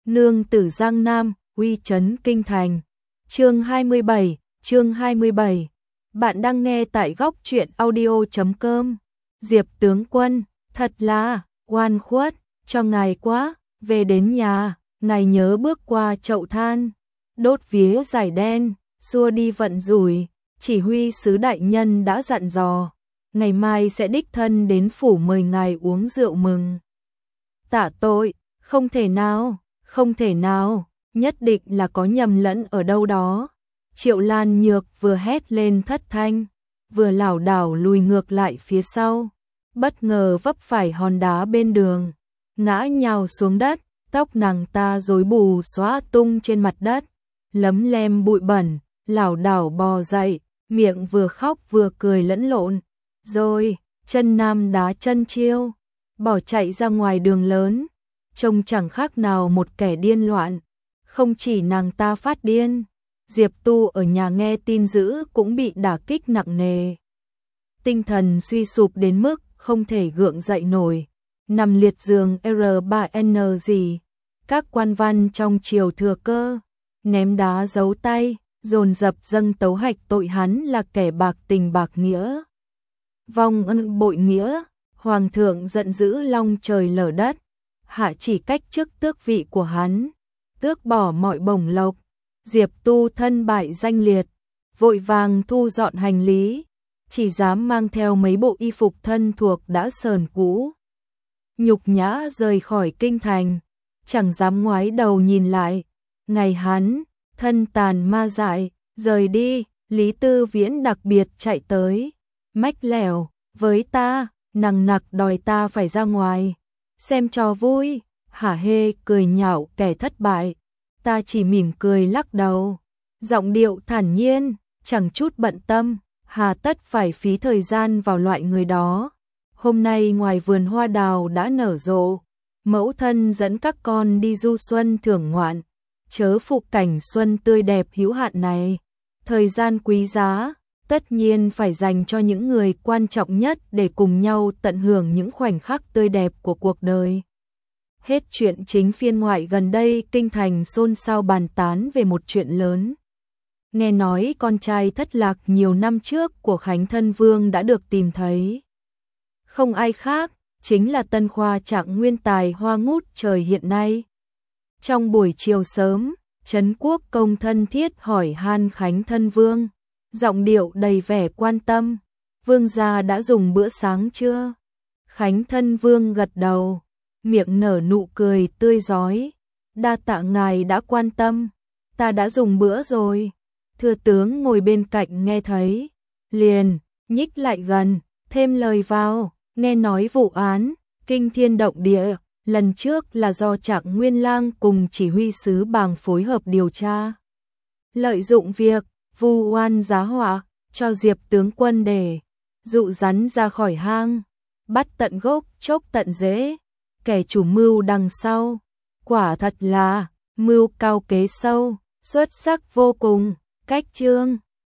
nương tử Giang Nam, uy chấn kinh thành. Chương 27. Bạn đang nghe tại góc truyện audio.com. Diệp tướng quân, thật là oan khuất, cho ngài quá, về đến nhà, ngài nhớ bước qua chậu than, đốt vía giải đen, xua đi vận rủi, chỉ huy sứ đại nhân đã dặn dò, ngày mai sẽ đích thân đến phủ mời ngài uống rượu mừng. Tạ tội, không thể nào, nhất định là có nhầm lẫn ở đâu đó. Triệu Lan Nhược vừa hét lên thất thanh, vừa lảo đảo lùi ngược lại phía sau, bất ngờ vấp phải hòn đá bên đường, ngã nhào xuống đất, tóc nàng ta rối bù xóa tung trên mặt đất, lấm lem bụi bẩn, lảo đảo bò dậy, miệng vừa khóc vừa cười lẫn lộn, rồi chân nam đá chân chiêu, bỏ chạy ra ngoài đường lớn, trông chẳng khác nào một kẻ điên loạn. Không chỉ nàng ta phát điên, Diệp Tu ở nhà nghe tin dữ cũng bị đả kích nặng nề. Tinh thần suy sụp đến mức không thể gượng dậy nổi, nằm liệt giường R3N gì. Các quan văn trong triều thừa cơ, ném đá giấu tay, dồn dập dâng tấu hạch tội hắn là kẻ bạc tình bạc nghĩa. Vong ân bội nghĩa, hoàng thượng giận dữ long trời lở đất, hạ chỉ cách chức tước vị của hắn, tước bỏ mọi bổng lộc. Diệp Tu thân bại danh liệt, vội vàng thu dọn hành lý, chỉ dám mang theo mấy bộ y phục thân thuộc đã sờn cũ. Nhục nhã rời khỏi kinh thành, chẳng dám ngoái đầu nhìn lại. Ngày hắn, thân tàn ma dại, rời đi, Lý Tư Viễn đặc biệt chạy tới, mách lẻo, với ta, nằng nặc đòi ta phải ra ngoài, xem trò vui, hả hê cười nhạo kẻ thất bại. Ta chỉ mỉm cười lắc đầu, giọng điệu thản nhiên, chẳng chút bận tâm, hà tất phải phí thời gian vào loại người đó. Hôm nay ngoài vườn hoa đào đã nở rộ, mẫu thân dẫn các con đi du xuân thưởng ngoạn, chớ phụ cảnh xuân tươi đẹp hữu hạn này. Thời gian quý giá, tất nhiên phải dành cho những người quan trọng nhất để cùng nhau tận hưởng những khoảnh khắc tươi đẹp của cuộc đời. Hết chuyện chính phiên ngoại. Gần đây kinh thành xôn xao bàn tán về một chuyện lớn. Nghe nói con trai thất lạc nhiều năm trước của Khánh Thân Vương đã được tìm thấy. Không ai khác, chính là tân khoa trạng nguyên tài hoa ngút trời hiện nay. Trong buổi chiều sớm, Trấn Quốc Công thân thiết hỏi han Khánh Thân Vương, giọng điệu đầy vẻ quan tâm, vương gia đã dùng bữa sáng chưa? Khánh Thân Vương gật đầu, miệng nở nụ cười tươi rói, đa tạ ngài đã quan tâm, ta đã dùng bữa rồi. Thừa tướng ngồi bên cạnh nghe thấy, liền nhích lại gần, thêm lời vào, nghe nói vụ án kinh thiên động địa, lần trước là do Trạng Nguyên Lang cùng chỉ huy sứ Bàng phối hợp điều tra, lợi dụng việc vu oan giá họa cho Diệp tướng quân để dụ rắn ra khỏi hang, bắt tận gốc chốc tận rễ. Kẻ chủ mưu đằng sau, quả thật là mưu cao kế sâu, xuất sắc vô cùng. Cách chương